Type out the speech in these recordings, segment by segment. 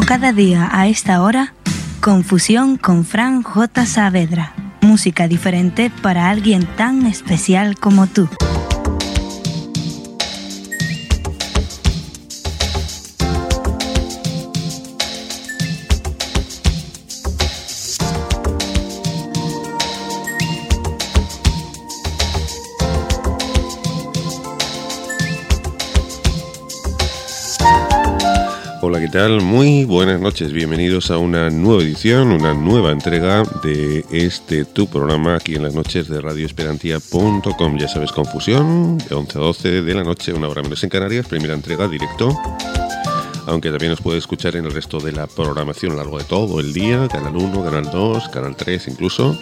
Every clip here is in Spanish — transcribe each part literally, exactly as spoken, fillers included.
cada día a esta hora, Confusión con Fran J. Saavedra. Música diferente para alguien tan especial como tú. Hola, ¿qué tal? Muy buenas noches, bienvenidos a una nueva edición, una nueva entrega de este tu programa aquí en las noches de radio esperantia punto com. Ya sabes, Confusión, de once a doce de la noche, una hora menos en Canarias, primera entrega, directo. Aunque también os puede escuchar en el resto de la programación a lo largo de todo el día, Canal uno, Canal dos, Canal tres incluso.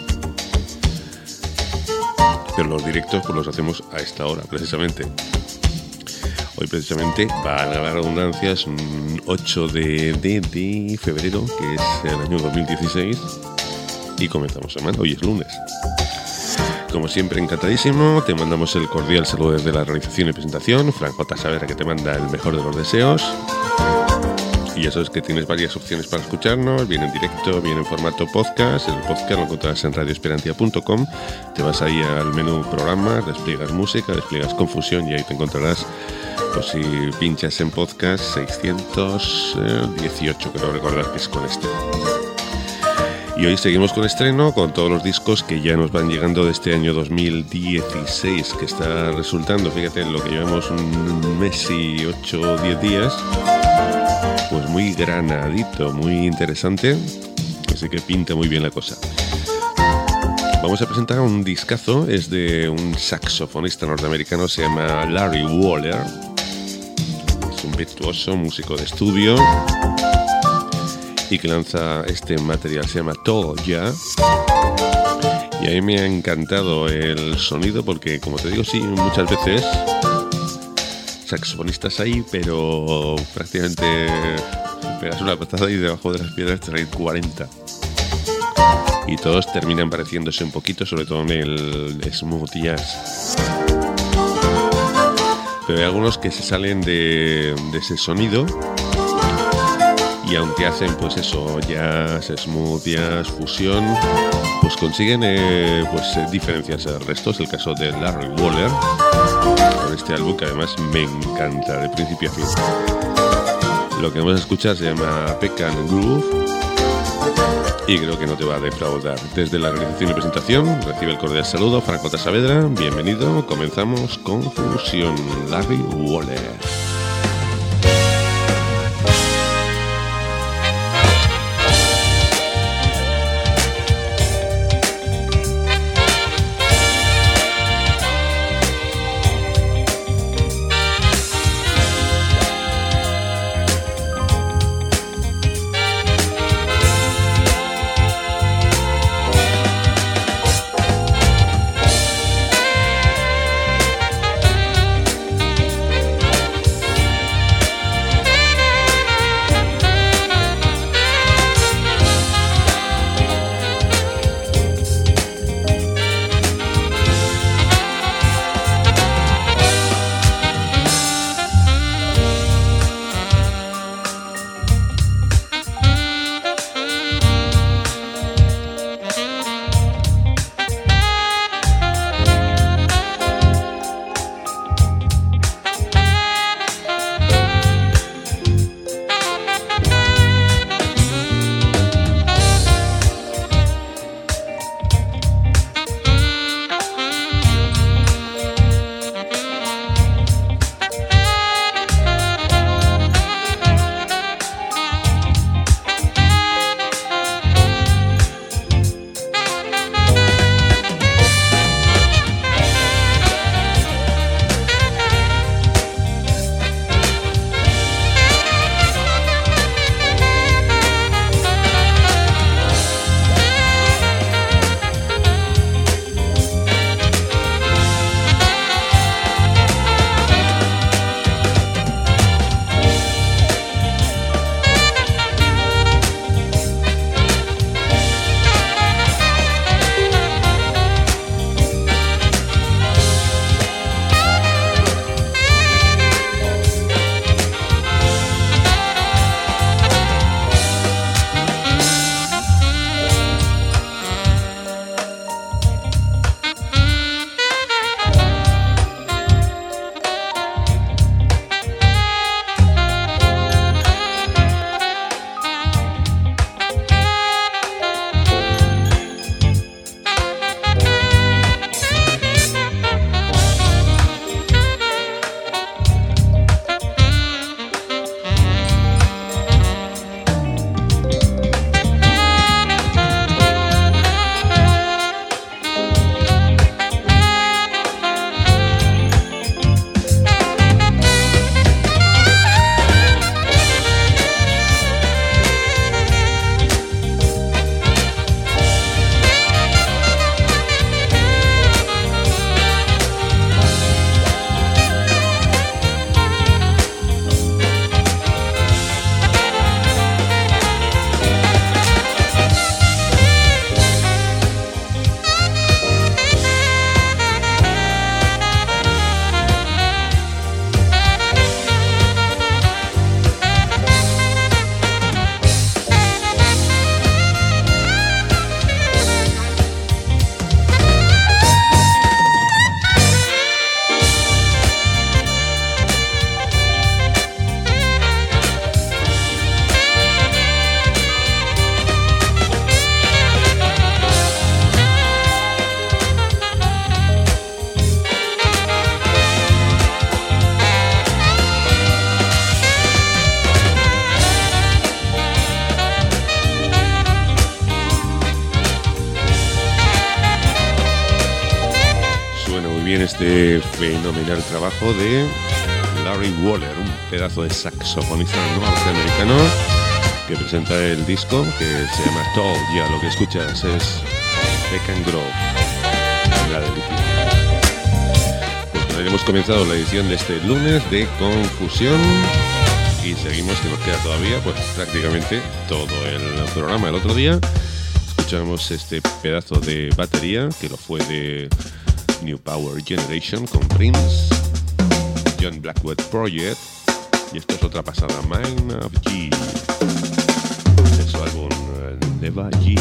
Pero los directos pues los hacemos a esta hora, precisamente. Hoy precisamente, para la redundancia, es un ocho de, de, de febrero, que es el año dos mil dieciséis, y comenzamos semana. Hoy es lunes. Como siempre, encantadísimo, te mandamos el cordial saludo desde la realización y presentación, Fran J. Saavedra, que te manda el mejor de los deseos. Y ya sabes que tienes varias opciones para escucharnos, bien en directo, bien en formato podcast. El podcast lo encontrarás en radio esperantia punto com. Te vas ahí al menú programas, despliegas música, despliegas Confusión y ahí te encontrarás, pues si pinchas en podcast, seiscientos dieciocho, creo recordar que es con este. Y hoy seguimos con estreno, con todos los discos que ya nos van llegando de este año dos mil dieciséis, que está resultando, fíjate, en lo que llevamos un mes y ocho o diez días, pues muy granadito, muy interesante, así que pinta muy bien la cosa. Vamos a presentar un discazo, es de un saxofonista norteamericano, se llama Larry Waller. Es un virtuoso músico de estudio y que lanza este material, se llama Todo Ya. Y a mí me ha encantado el sonido porque, como te digo, sí, muchas veces saxofonistas ahí, pero prácticamente pegas una patada y debajo de las piedras te traen cuarenta. Y todos terminan pareciéndose un poquito, sobre todo en el smooth jazz. Pero hay algunos que se salen de, de ese sonido y aunque hacen pues eso, jazz, smooth jazz, fusión, pues consiguen eh, pues diferenciarse del resto. Es el caso de Larry Waller con este álbum que además me encanta de principio a fin. Lo que vamos a escuchar se llama Pecan Groove y creo que no te va a defraudar. Desde la realización y presentación recibe el cordial saludo Fran J. Saavedra, bienvenido, comenzamos con Confusión, Larry Waller. también este fenomenal trabajo de Larry Waller, un pedazo de saxofonista norteamericano que presenta el disco que se llama Tall. Ya lo que escuchas es Beck and Grove, la delicia. Pues bueno, hemos comenzado la edición de este lunes de Confusión y seguimos, que nos queda todavía pues prácticamente todo el programa. El otro día escuchamos este pedazo de batería que lo fue de New Power Generation con Prince, John Blackwood Project, y esto es otra pasada, Mind of G, de su álbum uh, Neva G.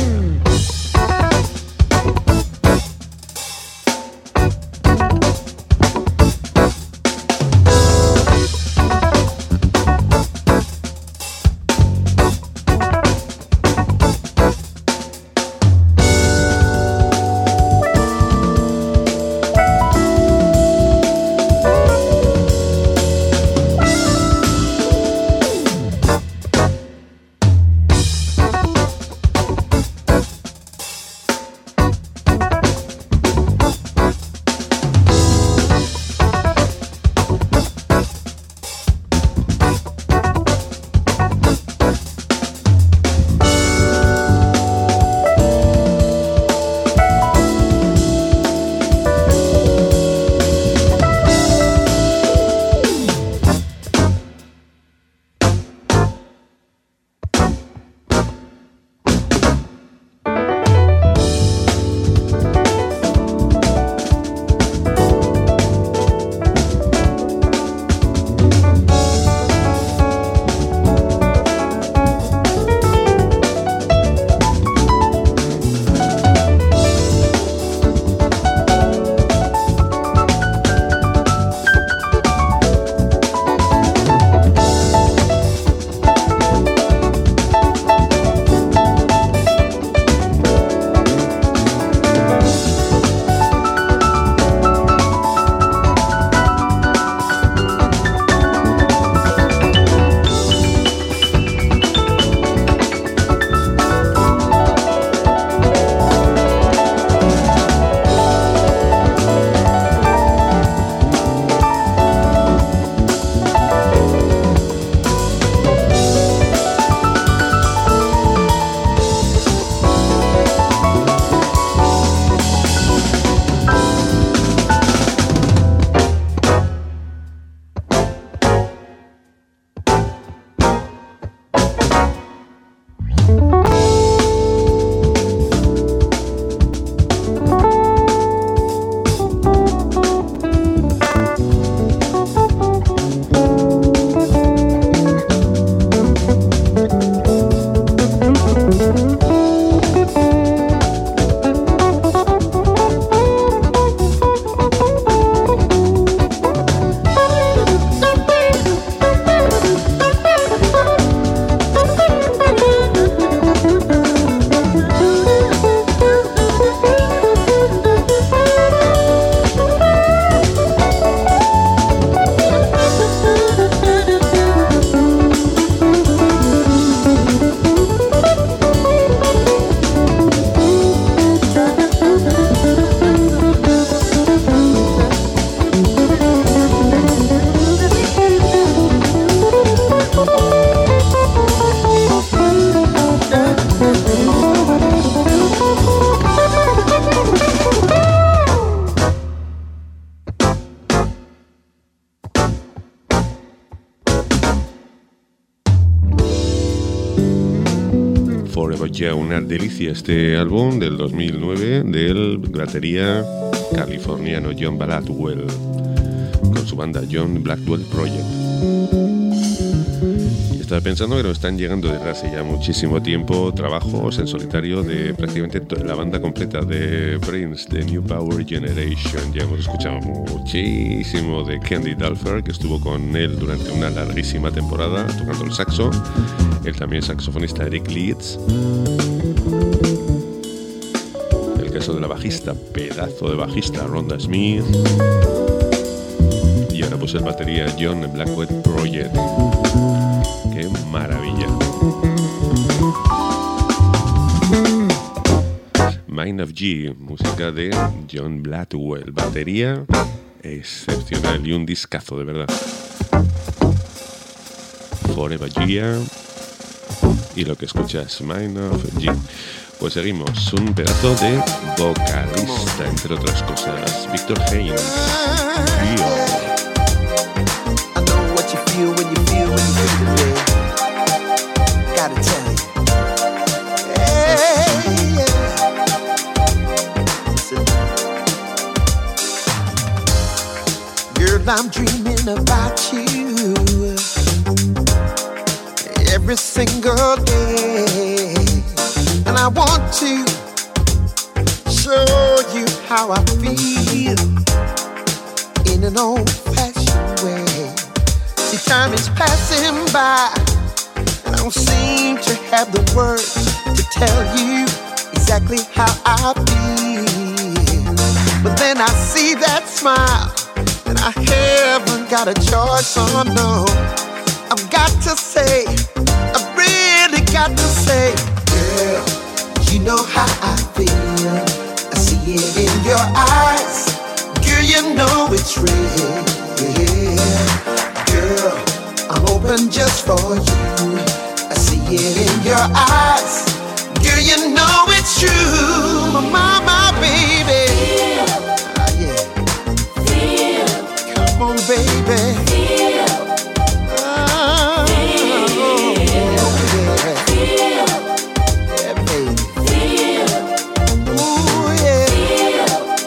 Ya una delicia este álbum del dos mil nueve del batería californiano John Blackwell con su banda John Blackwell Project. Y estaba pensando que nos están llegando desde hace ya muchísimo tiempo trabajos en solitario de prácticamente la banda completa de Prince, de New Power Generation. Ya hemos escuchado muchísimo de Candy Dulfer, que estuvo con él durante una larguísima temporada tocando el saxo. Él también saxofonista Eric Leeds. El caso de la bajista, pedazo de bajista, Rhonda Smith. Y ahora pues el batería John Blackwood Project. ¡Qué maravilla! Mind of G, música de John Blackwell, batería excepcional y un discazo de verdad. Forever Gia y lo que escuchas, Mind of G. Pues seguimos, un pedazo de vocalista, entre otras cosas, Victor Haynes. I know what you feel when you feel when you feel the way. Gotta tell you. Hey, yeah. Listen. Girl, I'm dreaming about you every single day. And I want to show you how I feel in an old-fashioned way. See, time is passing by, and I don't seem to have the words to tell you exactly how I feel. But then I see that smile, and I haven't got a choice, oh no. I've got to say, I've really got to say, girl, you know how I feel. I see it in your eyes. Girl, you know it's real. Girl, I'm open just for you. I see it in your eyes. Girl, you know it's true. My mama, baby. Ah, yeah. Feel. Come on, baby. Feel. Ah, oh, yeah. Feel. Yeah, baby. Feel. Ooh, yeah.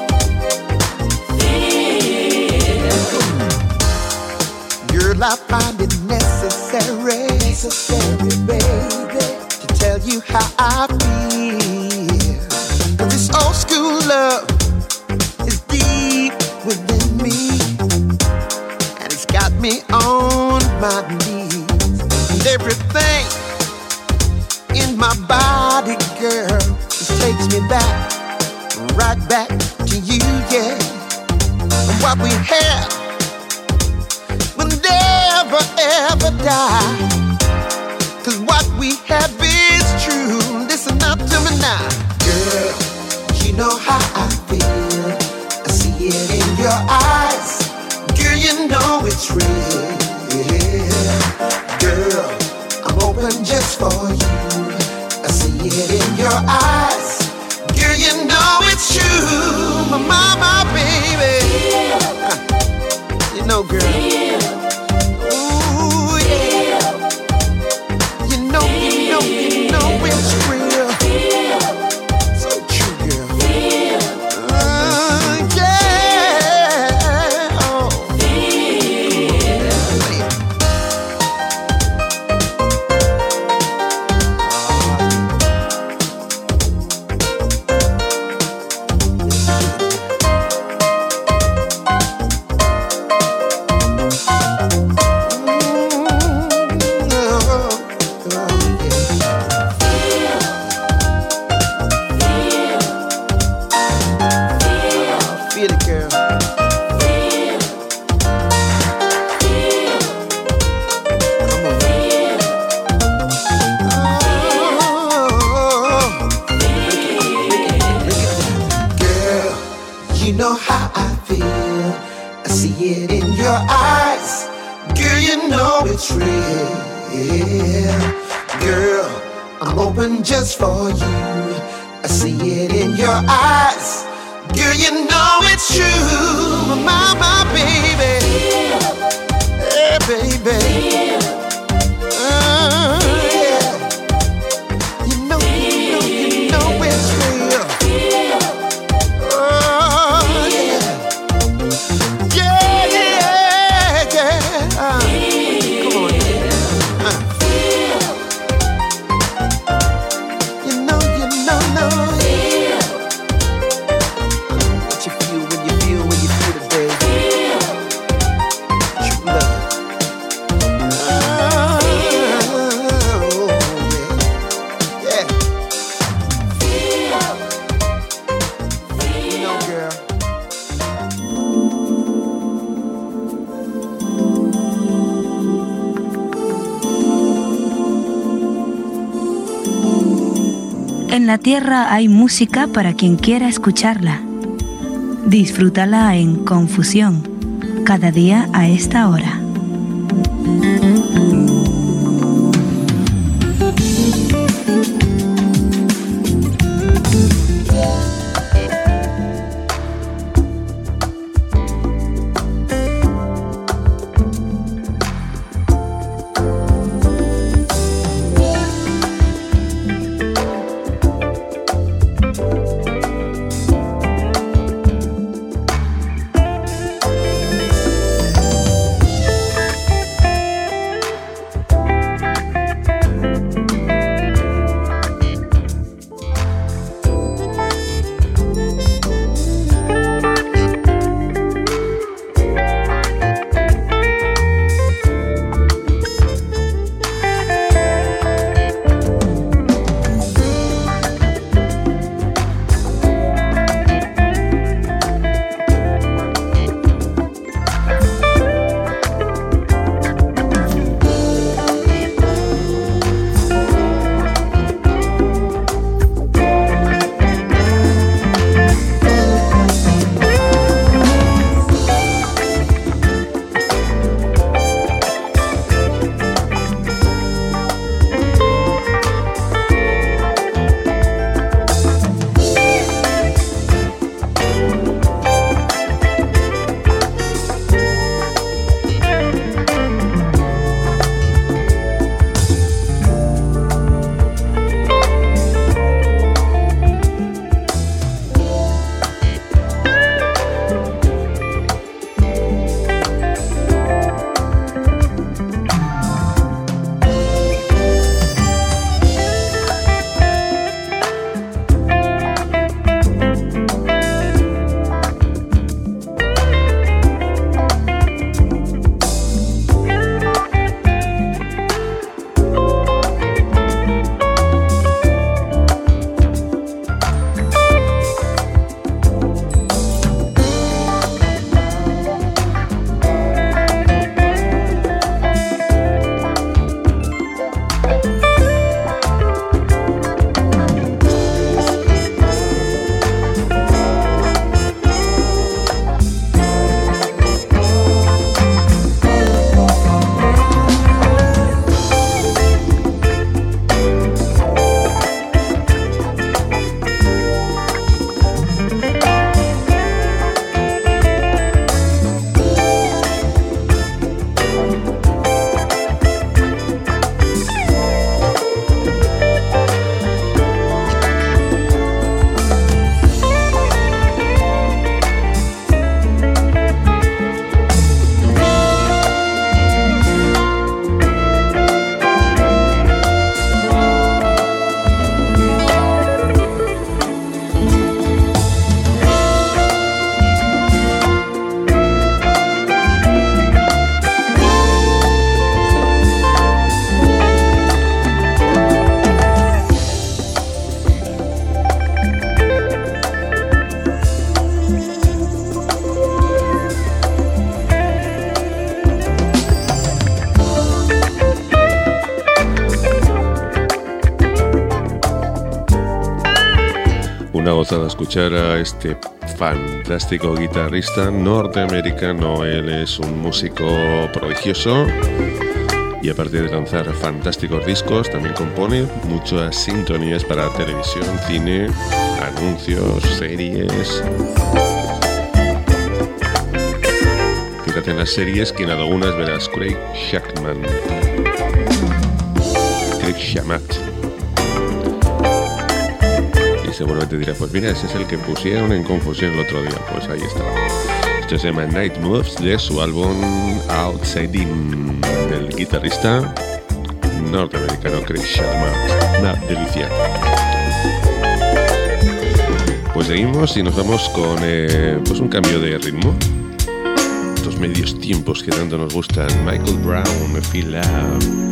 Feel. Girl, I find it necessary, necessary, baby, to tell you how I feel. 'Cause this old school love is deep within me, and it's got me on my knees. And everything in my body, girl, just takes me back, right back to you, yeah. And what we had will never ever die. 'Cause what we have is true. Listen up to me now. Girl, you know how I feel. I see it in your eyes. Girl, you know it's real. Girl, I'm open just for you. I see it in your eyes. Girl, you know it's true. My mama, baby. You know, girl. Ooh, yeah. You know, you know, you know it's real. So true, girl. Uh, yeah. Oh. Feel it, girl. Come on. Oh, girl, you know how I feel. I see it in your eyes. Girl, you know it's real. Girl, I'm open just for you. I see it in your eyes. Girl, you know it's true. My mama, baby. Hey, baby. Uh, yeah. You know, you know, you know it's real. Oh, yeah. Yeah, yeah, yeah. Uh, come on, yeah. Uh. You know, you know, know, yeah. What you feel when you feel when you feel it, baby. True love. En la tierra hay música para quien quiera escucharla. Disfrútala en Confusión, cada día a esta hora. Una gozada escuchar a este fantástico guitarrista norteamericano. Él es un músico prodigioso y aparte de lanzar fantásticos discos, también compone muchas sintonías para televisión, cine, anuncios, series. Fíjate en las series que en algunas verás Craig Shackman, Craig Shamat. Y seguramente dirás, pues mira, ese es el que pusieron en Confusión el otro día. Pues ahí está. Esto se llama Night Moves, de su álbum Outside In, del guitarrista norteamericano Craig Shackman. Una delicia. Pues seguimos y nos vamos con eh, pues un cambio de ritmo. Estos medios tiempos que tanto nos gustan. Michael Brown, Feel Love.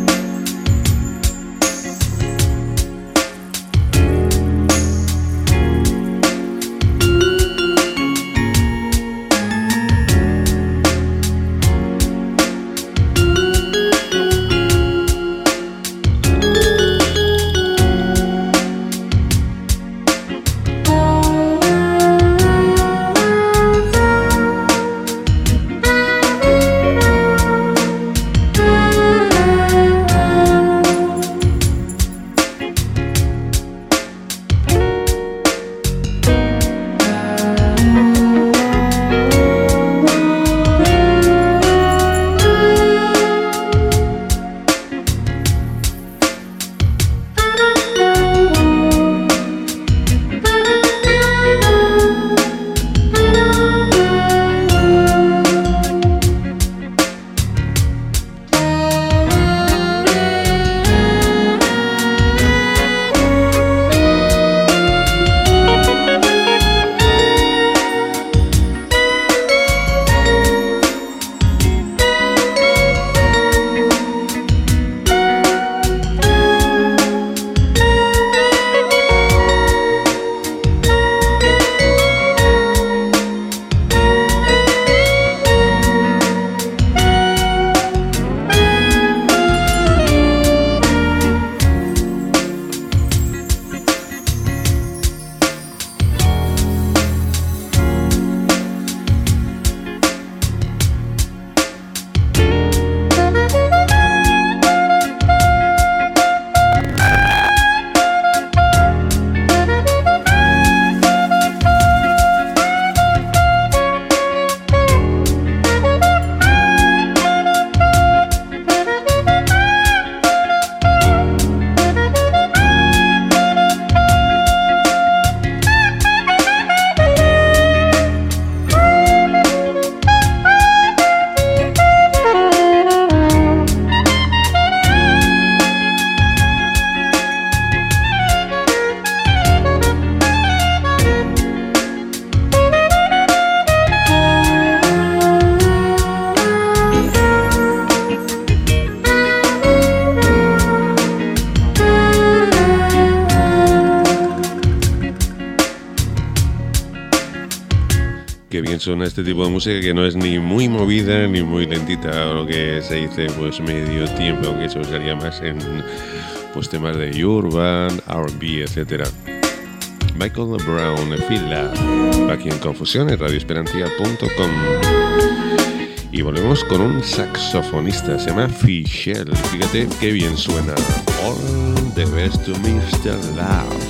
Qué bien suena este tipo de música, que no es ni muy movida ni muy lentita, o lo que se dice pues medio tiempo, aunque eso sería más en pues temas de urban, R and B, etcétera. Michael Brown, Feel Love, aquí en Confusión en radio esperantia punto com. Y volvemos con un saxofonista, se llama Fischel. Fíjate qué bien suena. All the best to mister Love.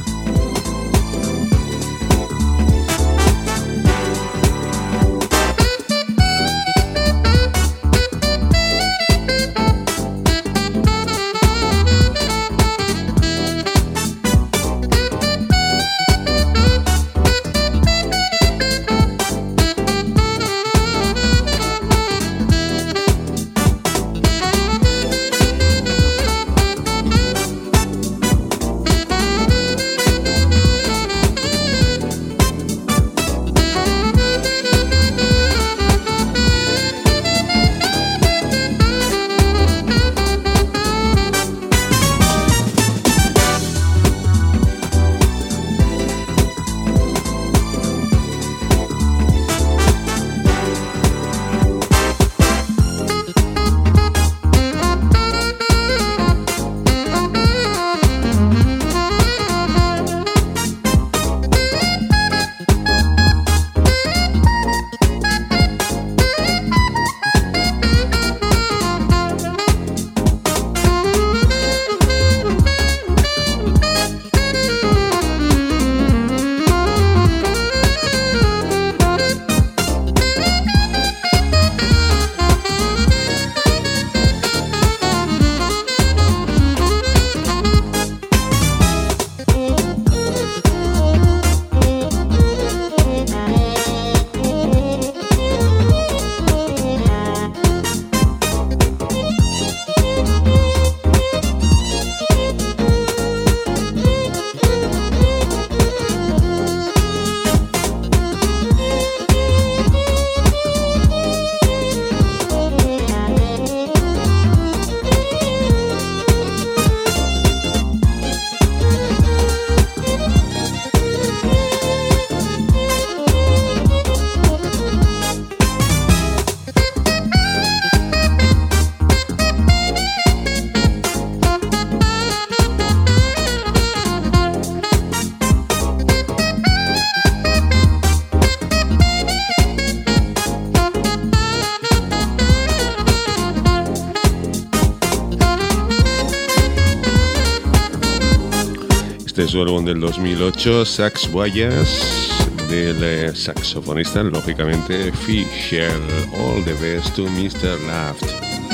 Este es su álbum del dos mil ocho, Sax Voyage, del eh, saxofonista, lógicamente, Fischel. All the best to mister Love.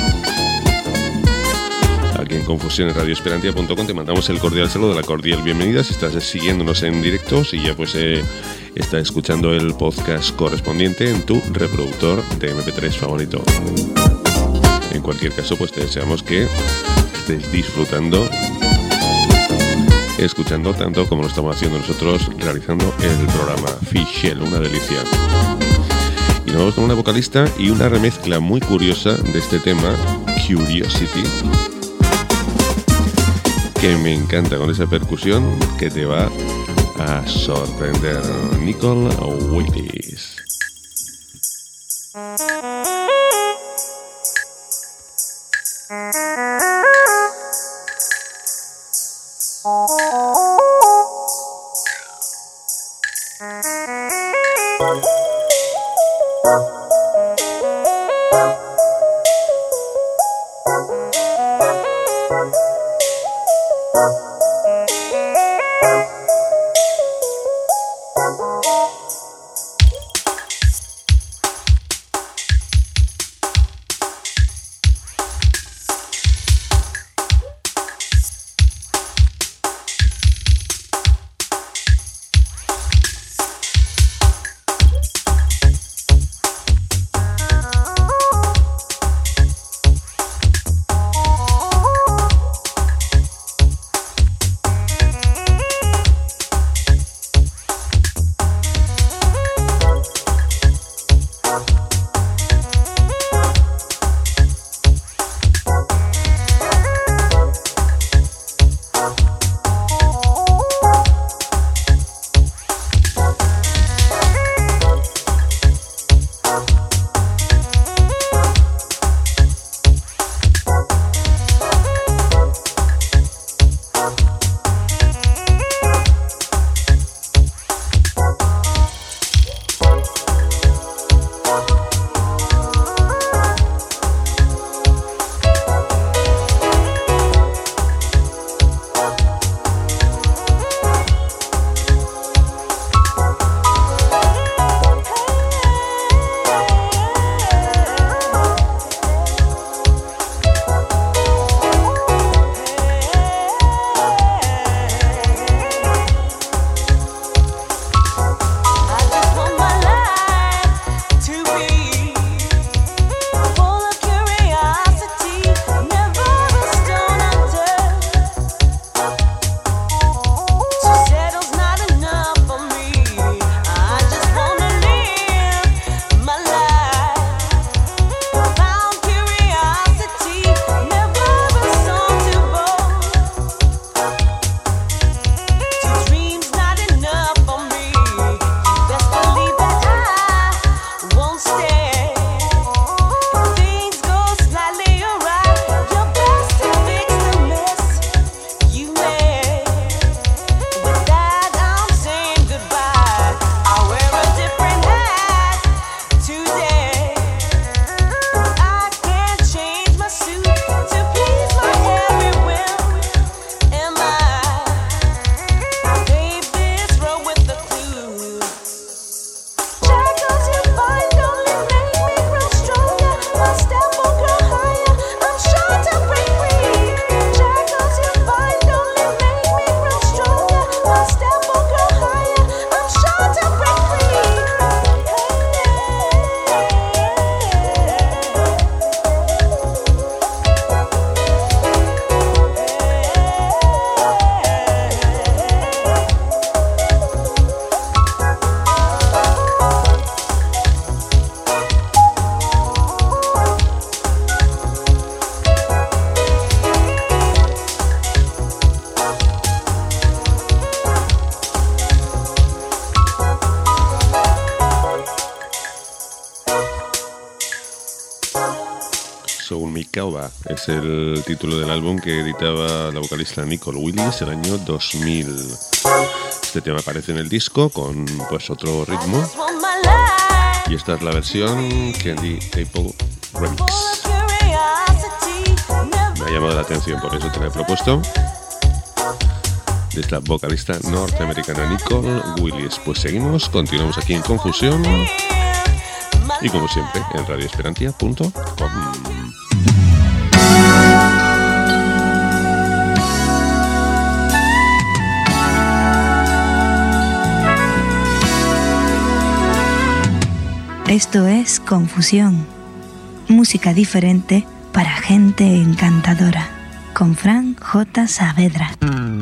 Aquí en Confusión en radio esperantia punto com te mandamos el cordial saludo, la cordial bienvenida. Si estás siguiéndonos en directo, si ya pues eh, estás escuchando el podcast correspondiente en tu reproductor de eme pe tres favorito. En cualquier caso, pues te deseamos que estés disfrutando, escuchando tanto como lo estamos haciendo nosotros realizando el programa. Fischel, una delicia. Y nos vamos con una vocalista y una remezcla muy curiosa de este tema, Curiosity, que me encanta, con esa percusión que te va a sorprender. Nicole Willis. Soul Me Cauba es el título del álbum que editaba la vocalista Nicole Willis el año dos mil. Este tema aparece en el disco con pues otro ritmo y esta es la versión Candy Apple Remix. Me ha llamado la atención, por eso te la he propuesto, de esta vocalista norteamericana Nicole Willis. Pues seguimos, continuamos aquí en Confusión y como siempre en radio esperantia punto com. Esto es Confusión, música diferente para gente encantadora, con Fran J. Saavedra.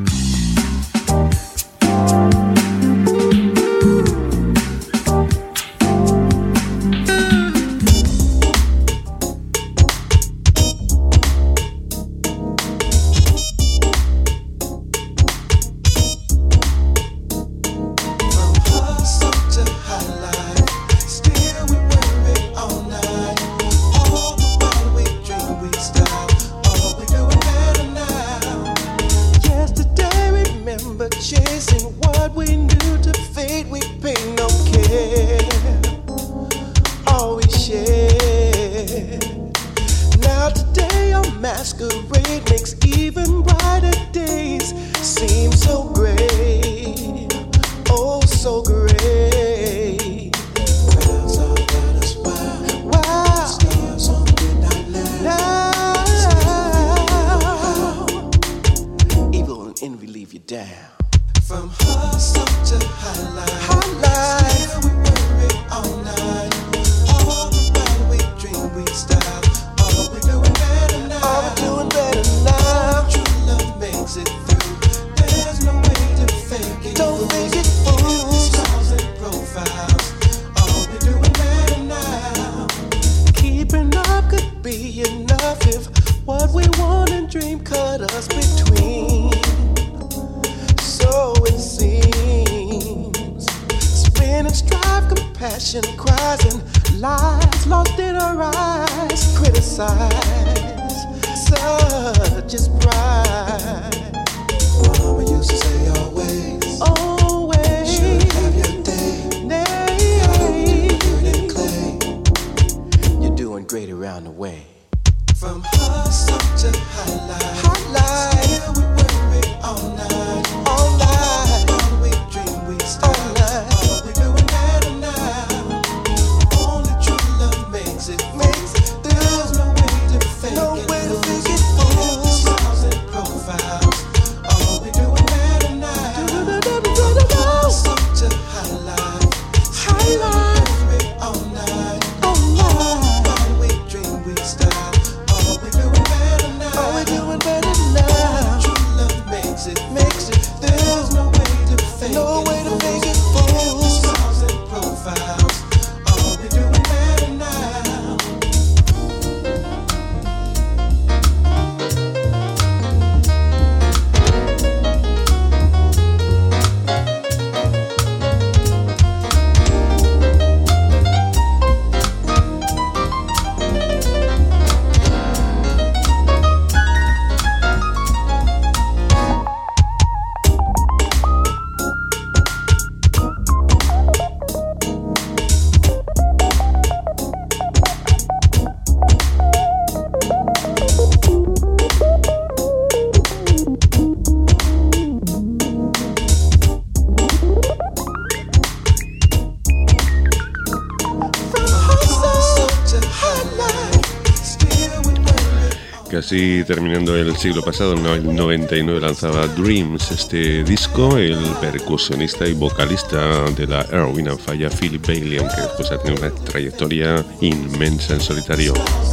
Casi terminando el siglo pasado, en el noventa y nueve lanzaba Dreams, este disco, el percusionista y vocalista de la Earth, Wind and Fire, Philip Bailey, aunque después ha tenido una trayectoria inmensa en solitario.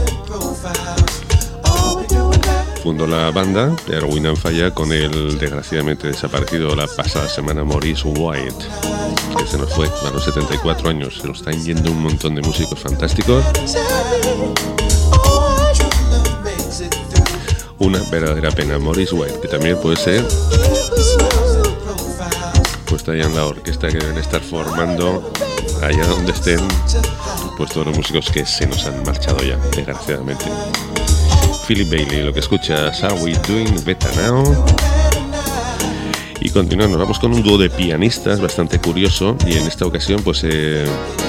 Fundó la banda Earth, Wind and Fire con el desgraciadamente desaparecido la pasada semana Maurice White, que se nos fue a los setenta y cuatro años. Se nos están yendo un montón de músicos fantásticos. Una verdadera pena. Maurice White, que también puede ser puesta allá en la orquesta que deben estar formando allá donde estén, pues todos los músicos que se nos han marchado ya, desgraciadamente. Philip Bailey. Lo que escuchas, Are We Doing Better Now? Y continuando, vamos con un dúo de pianistas bastante curioso, y en esta ocasión pues eh,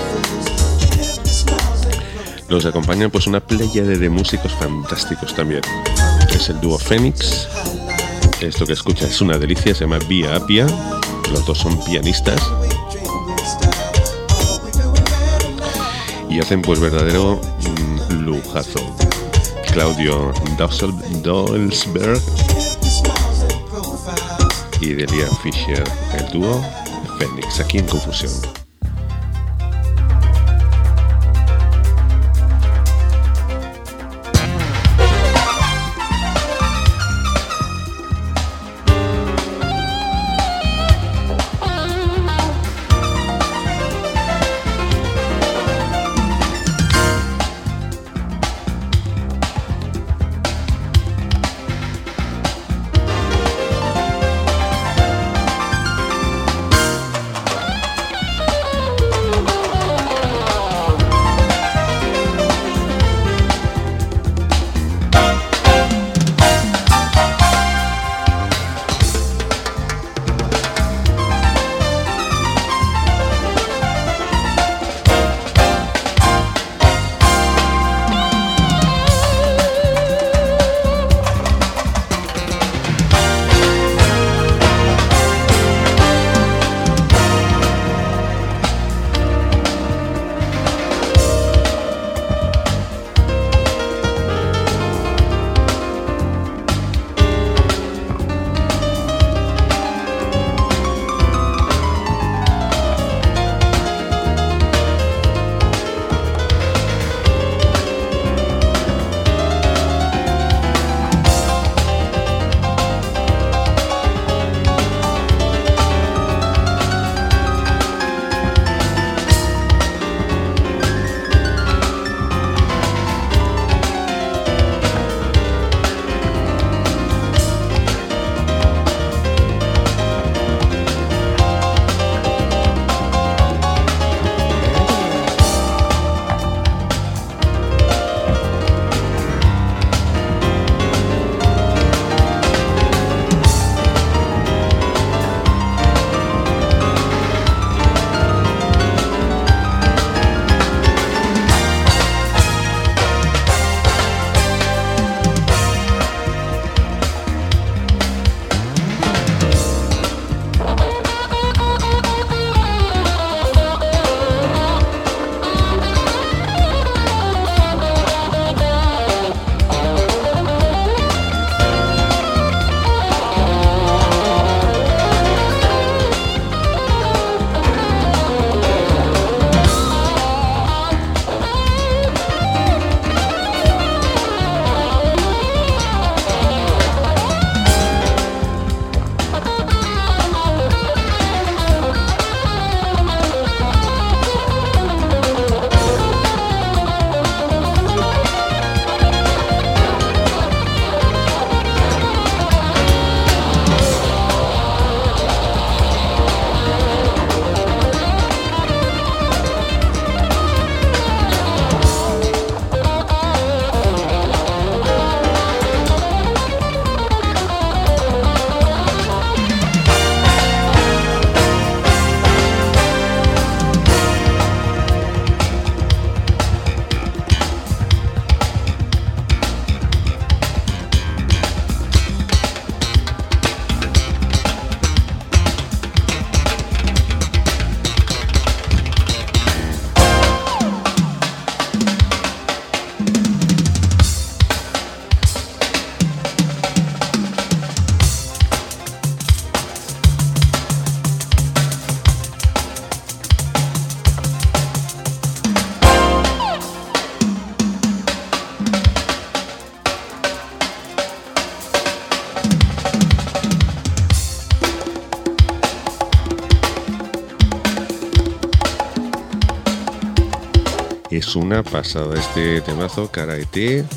nos acompañan pues una pléyade de músicos fantásticos también. Es el dúo Phoenix. Esto que escuchas es una delicia, se llama Via Appia. Los dos son pianistas y hacen pues verdadero mm, lujazo. Claudio Dolsberg y Delia Fischer, el dúo Phoenix, aquí en Confusión. Es una pasada este temazo, Karaete.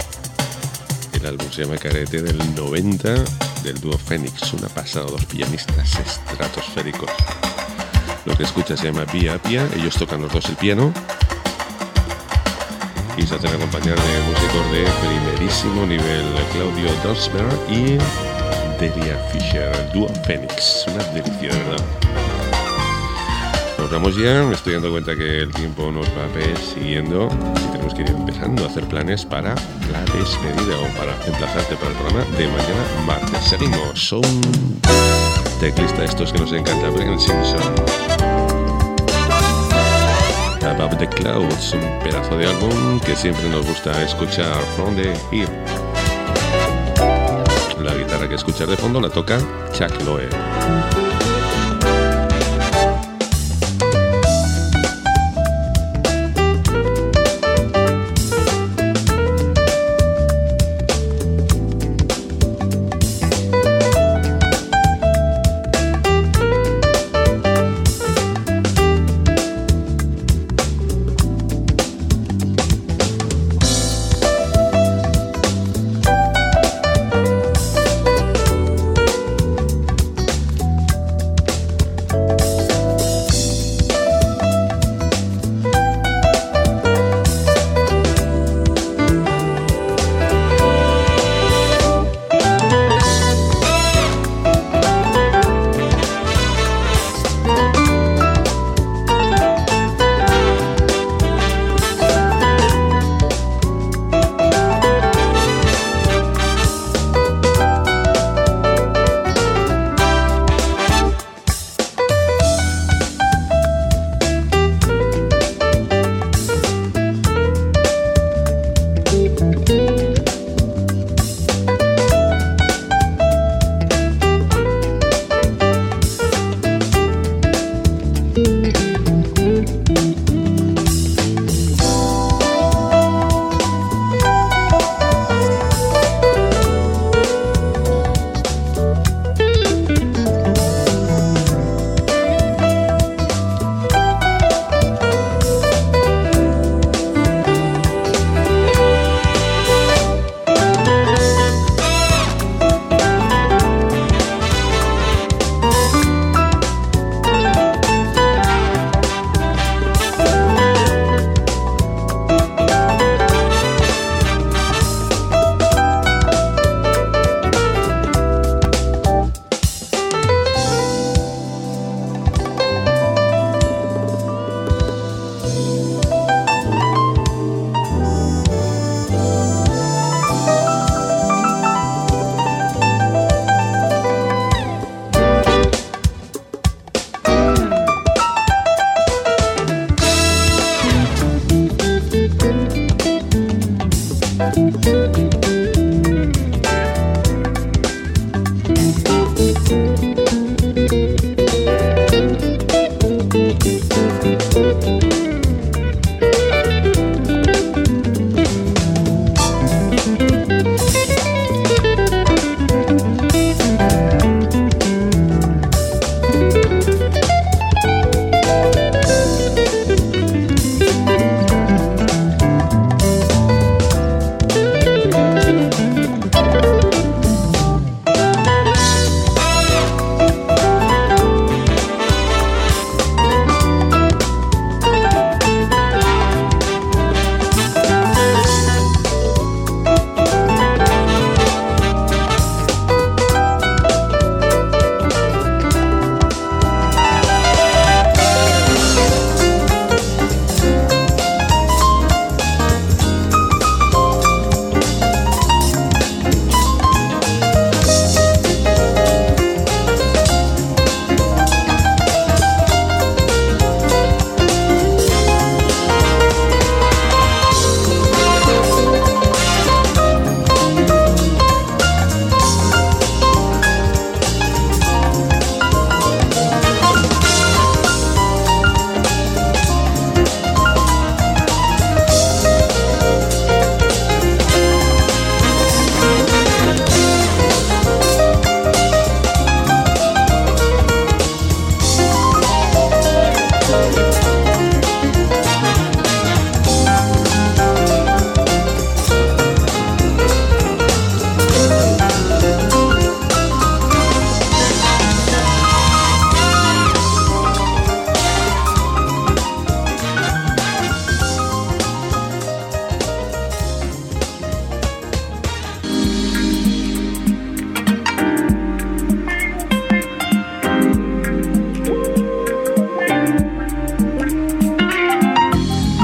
El álbum se llama Karaete del noventa, del dúo Phoenix. Una pasada, dos pianistas estratosféricos. Lo que escuchas se llama Via Appia, ellos tocan los dos el piano. y se hacen acompañar de músicos de primerísimo nivel, Claudio Dosberg y Delia Fischer, el dúo Phoenix, una delicia, de verdad. Nos vamos ya, me estoy dando cuenta que el tiempo nos va persiguiendo y tenemos que ir empezando a hacer planes para la despedida o para emplazarte para el programa de mañana martes. Seguimos, son teclista estos que nos encanta, Brian Simpson. Above the Clouds, un pedazo de álbum que siempre nos gusta escuchar. From the Here. La guitarra que escuchas de fondo la toca Chuck Loeb.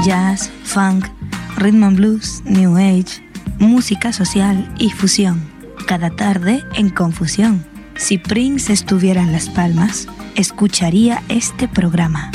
jazz, funk, rhythm and blues, new age, música social y fusión. Cada tarde en Confusión. Si Prince estuviera en Las Palmas, escucharía este programa.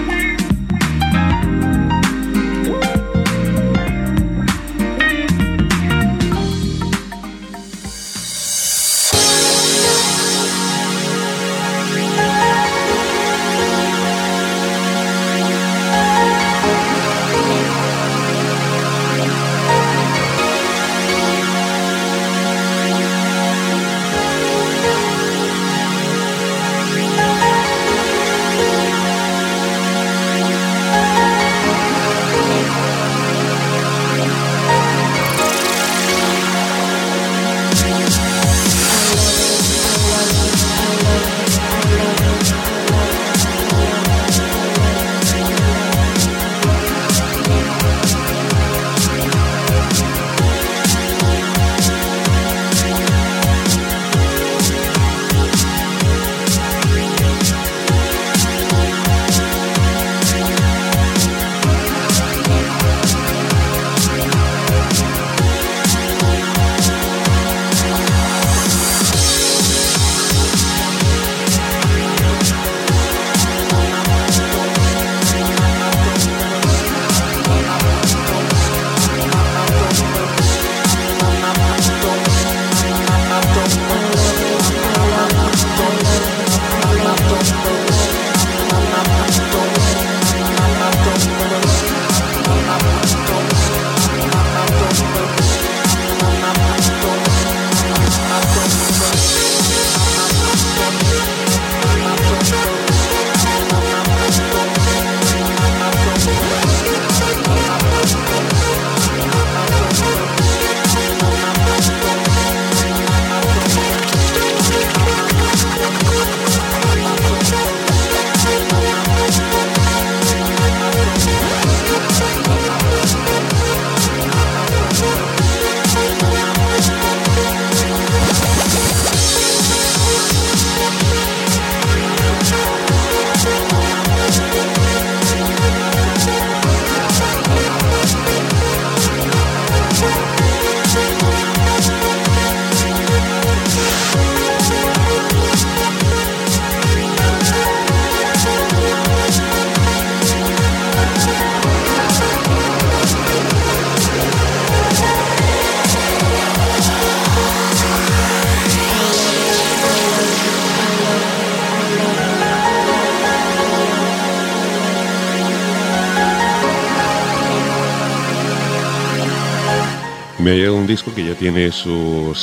Me ha llegado un disco que ya tiene sus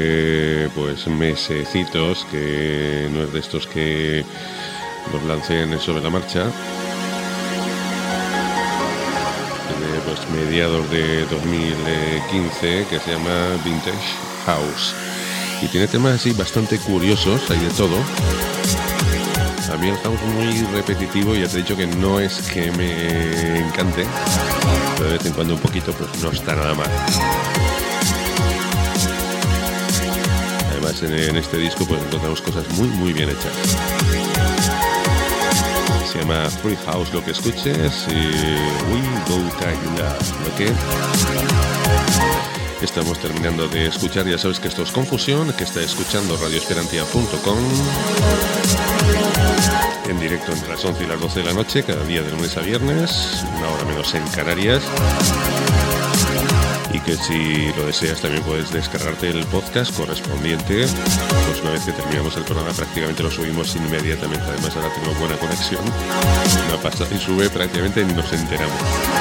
eh, pues mesecitos, que no es de estos que los lancen sobre la marcha, de pues, mediados de dos mil quince, que se llama Vintage House, y tiene temas así bastante curiosos, hay de todo. A mí el house muy repetitivo, ya te he dicho que no es que me encante, pero de vez en cuando un poquito pues no está nada mal. Además en, en este disco pues encontramos cosas muy muy bien hechas. Se llama Free House lo que escuches, y We Go Tight Love, ¿lo que? Estamos terminando de escuchar, ya sabes que esto es Confusión, que está escuchando radio esperantia punto com en directo entre las once y las doce de la noche, cada día de lunes a viernes, una hora menos en Canarias. Y que si lo deseas también puedes descargarte el podcast correspondiente. Pues una vez que terminamos el programa prácticamente lo subimos inmediatamente. Además ahora tenemos buena conexión, no pasa y sube prácticamente ni nos enteramos.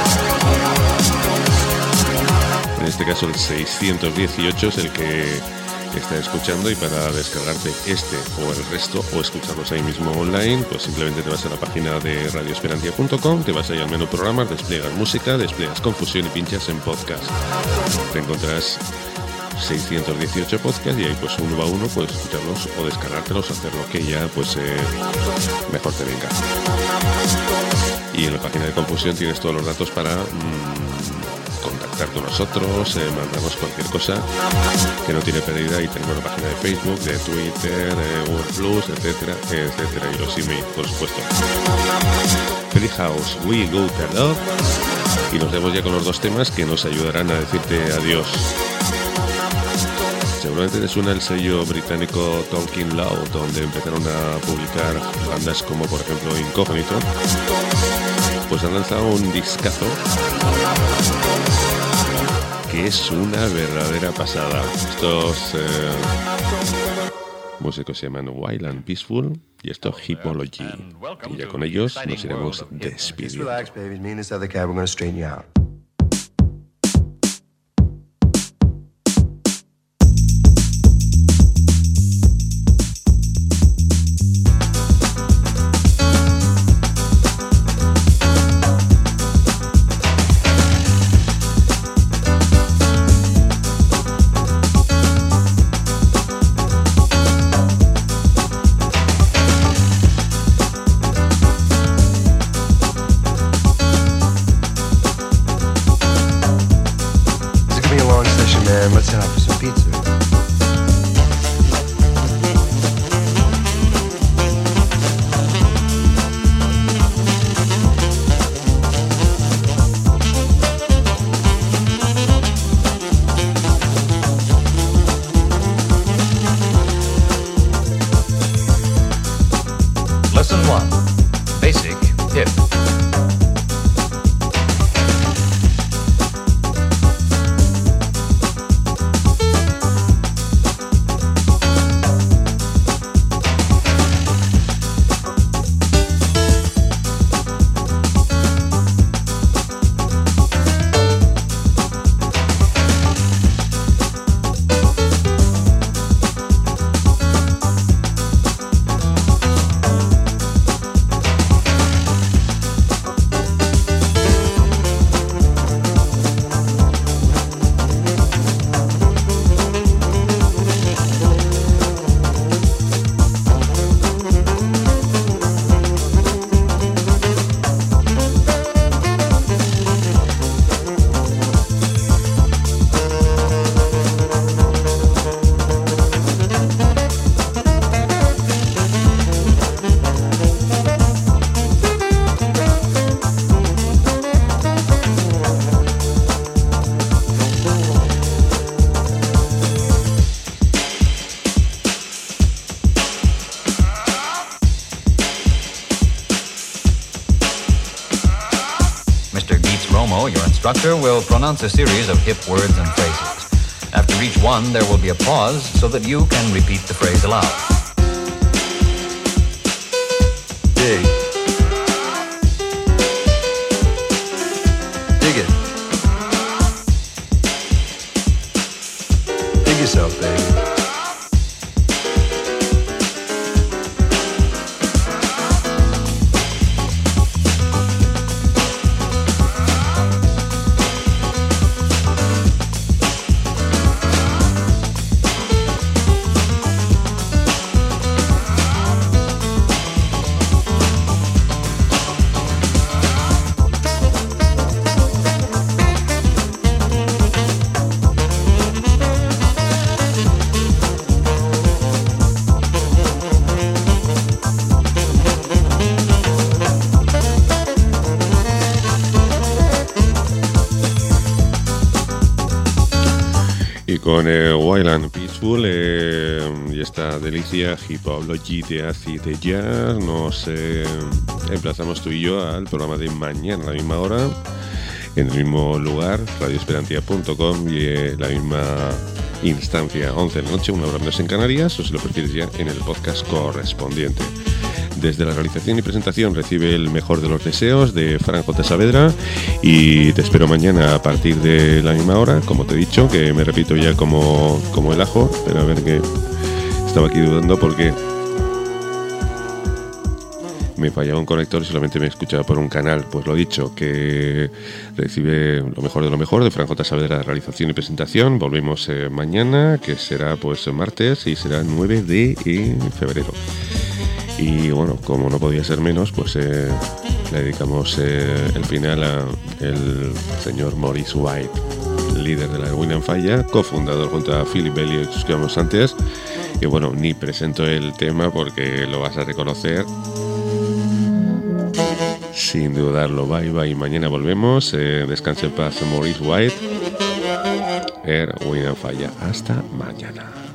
En este caso el seiscientos dieciocho es el que está escuchando, y para descargarte este o el resto o escucharlos ahí mismo online, pues simplemente te vas a la página de radio esperantia punto com, te vas ahí al menú programas, despliegas música, despliegas Confusión y pinchas en podcast. Te encontrarás seiscientos dieciocho podcasts y ahí pues uno a uno puedes escucharlos o descargártelos, hacer lo que ya pues eh, mejor te venga. Y en la página de Confusión tienes todos los datos para mmm, contactar con nosotros, eh, mandarnos cualquier cosa que no tiene pérdida, y tenemos la página de Facebook, de Twitter, eh, Google Plus, etcétera, etcétera, y los emails, por supuesto. Free House, We Go to Love. Y nos vemos ya con los dos temas que nos ayudarán a decirte adiós. Seguramente te suena el sello británico Talking Loud, donde empezaron a publicar bandas como por ejemplo Incognito. Pues han lanzado un discazo que es una verdadera pasada. Estos eh, músicos se llaman Wild and Peaceful y esto Hippology. Y ya con ellos nos iremos despidiendo. Let's head out for some pizza. Lesson one. Basic hip. Your instructor will pronounce a series of hip words and phrases. After each one, there will be a pause so that you can repeat the phrase aloud. Dig. Dig it. Dig yourself, baby. Con eh, Wild and Peaceful eh, y esta delicia Hippology de acid de jazz nos eh, emplazamos tú y yo al programa de mañana a la misma hora, en el mismo lugar, radio esperantia punto com y eh, la misma instancia, once de la noche, una hora menos en Canarias, o si lo prefieres ya en el podcast correspondiente. Desde la realización y presentación recibe el mejor de los deseos de Fran J. Saavedra y te espero mañana a partir de la misma hora, como te he dicho, que me repito ya como, como el ajo, pero a ver que estaba aquí dudando porque me fallaba un conector y solamente me escuchaba por un canal. Pues lo dicho, que recibe lo mejor de lo mejor de Fran J. Saavedra, realización y presentación. Volvemos eh, mañana, que será pues martes y será nueve de febrero. Y bueno, como no podía ser menos, pues eh, le dedicamos eh, el final a el señor Maurice White, líder de la Wind and Fire, cofundador junto a Philip Bailey, que escuchamos antes. Y bueno, ni presento el tema porque lo vas a reconocer. Sí. sin dudarlo. Bye bye. Mañana volvemos. Eh, descanse en paz, Maurice White. Air, Wind and Fire. Hasta mañana.